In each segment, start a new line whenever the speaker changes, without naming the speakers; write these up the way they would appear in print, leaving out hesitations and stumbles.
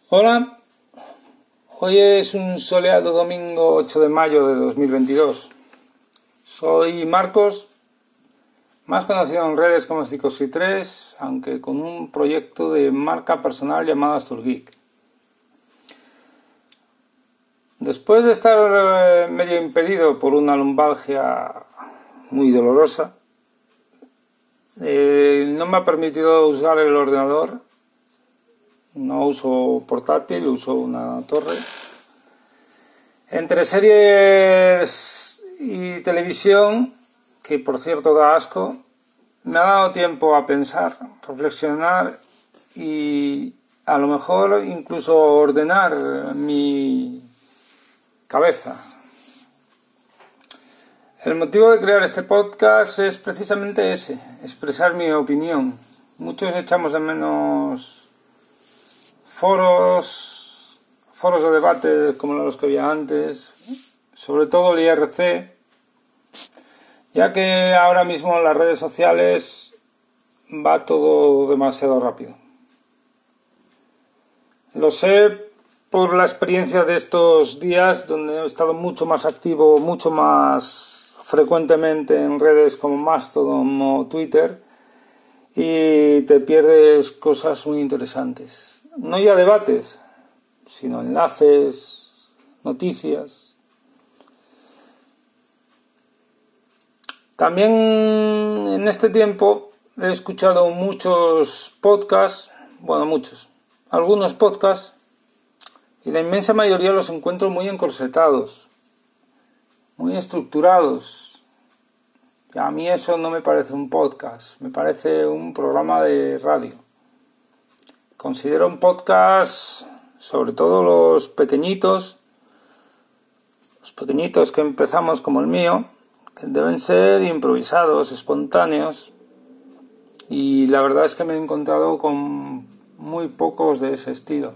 Hola, hoy es un soleado domingo 8 de mayo de 2022. Soy Marcos, más conocido en redes como Psicosi3, aunque con un proyecto de marca personal llamado Asturgeek. Después de estar medio impedido por una lumbalgia muy dolorosa, no me ha permitido usar el ordenador. No uso portátil, uso una torre. Entre series y televisión, que por cierto da asco, me ha dado tiempo a pensar, reflexionar y a lo mejor incluso ordenar mi cabeza. El motivo de crear este podcast es precisamente ese, expresar mi opinión. Muchos echamos de menos foros de debate como los que había antes, sobre todo el IRC, ya que ahora mismo en las redes sociales va todo demasiado rápido. Lo sé por la experiencia de estos días, donde he estado mucho más activo, mucho más frecuentemente en redes como Mastodon o Twitter, y te pierdes cosas muy interesantes. No ya debates, sino enlaces, noticias. También en este tiempo he escuchado muchos podcasts, algunos podcasts, y la inmensa mayoría los encuentro muy encorsetados, muy estructurados. Y a mí eso no me parece un podcast, me parece un programa de radio. Considero un podcast, sobre todo los pequeñitos que empezamos como el mío, que deben ser improvisados, espontáneos, y la verdad es que me he encontrado con muy pocos de ese estilo.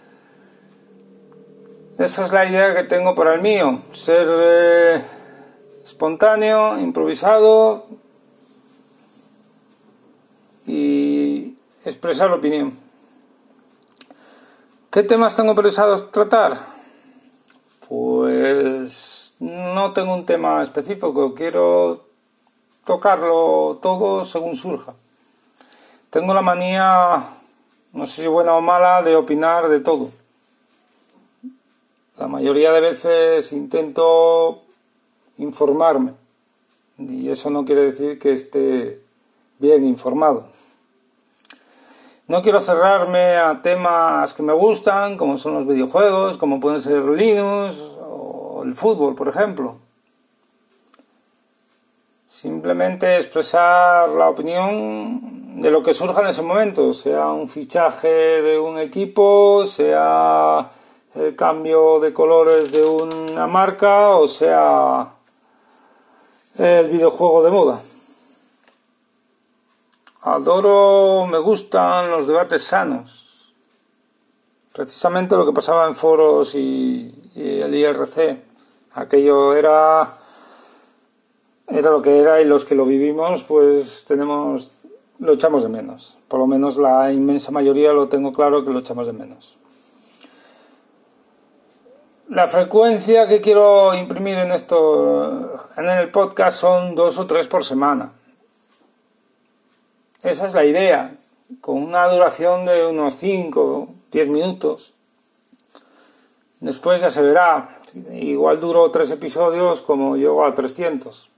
Esa es la idea que tengo para el mío, ser espontáneo, improvisado y expresar opinión. ¿Qué temas tengo pensados tratar? Pues no tengo un tema específico, quiero tocarlo todo según surja. Tengo la manía, no sé si buena o mala, de opinar de todo. La mayoría de veces intento informarme, y eso no quiere decir que esté bien informado. No quiero cerrarme a temas que me gustan, como son los videojuegos, como pueden ser Linux o el fútbol, por ejemplo. Simplemente expresar la opinión de lo que surja en ese momento, sea un fichaje de un equipo, sea el cambio de colores de una marca o sea el videojuego de moda. Me gustan los debates sanos. Precisamente lo que pasaba en foros y el IRC. Aquello era lo que era, y los que lo vivimos pues lo echamos de menos. Por lo menos la inmensa mayoría lo tengo claro que lo echamos de menos. La frecuencia que quiero imprimir en el podcast son 2 o 3 por semana. Esa es la idea, con una duración de unos 5 o 10 minutos. Después ya se verá. Igual duro 3 episodios como llego a 300.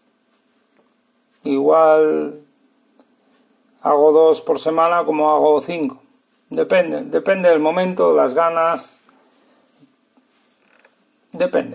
Igual hago 2 por semana como hago 5. Depende del momento, las ganas. Depende.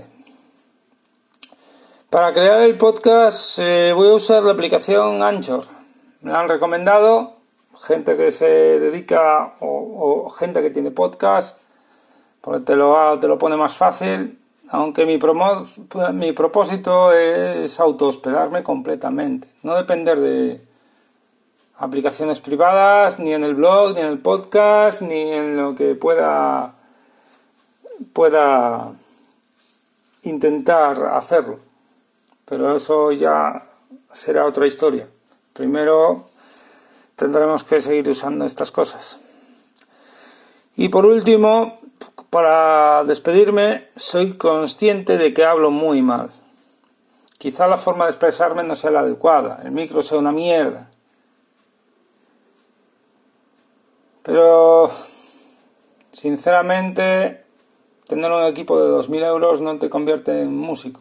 Para crear el podcast voy a usar la aplicación Anchor. Me la han recomendado gente que se dedica o gente que tiene podcast, porque te lo pone más fácil, aunque mi propósito es autohospedarme completamente, no depender de aplicaciones privadas, ni en el blog, ni en el podcast, ni en lo que pueda intentar hacerlo, pero eso ya será otra historia. Primero tendremos que seguir usando estas cosas. Y por último, para despedirme, soy consciente de que hablo muy mal. Quizá la forma de expresarme no sea la adecuada, el micro sea una mierda. Pero, sinceramente, tener un equipo de 2.000 euros no te convierte en músico.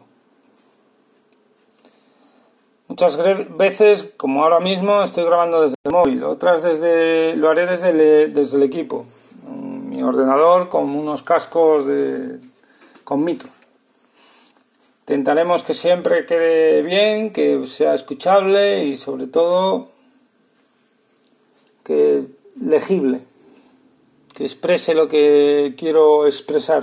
Muchas veces, como ahora mismo, estoy grabando desde el móvil, otras lo haré desde el equipo. Mi ordenador con unos cascos con micro. Intentaremos que siempre quede bien, que sea escuchable y sobre todo que legible, que exprese lo que quiero expresar.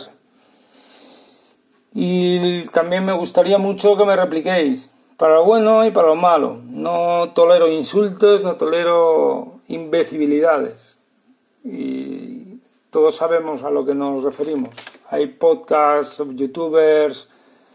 Y también me gustaría mucho que me repliquéis, para lo bueno y para lo malo. No tolero insultos, no tolero imbecilidades. Y todos sabemos a lo que nos referimos. Hay podcasts, youtubers,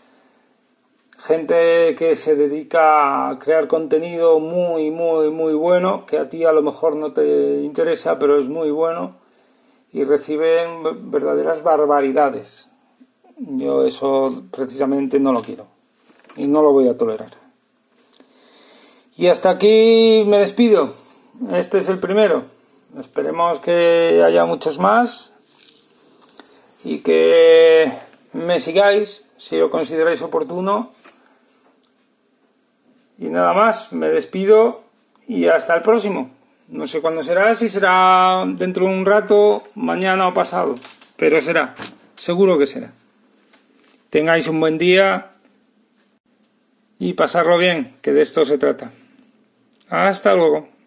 gente que se dedica a crear contenido muy, muy, muy bueno, que a ti a lo mejor no te interesa, pero es muy bueno, y reciben verdaderas barbaridades. Yo eso precisamente no lo quiero y no lo voy a tolerar. Y hasta aquí me despido. Este es el primero. Esperemos que haya muchos más y que me sigáis si lo consideráis oportuno. Y nada más, me despido y hasta el próximo. No sé cuándo será, si será dentro de un rato, mañana o pasado, pero será, seguro que será. Tengáis un buen día y pasarlo bien, que de esto se trata. Hasta luego.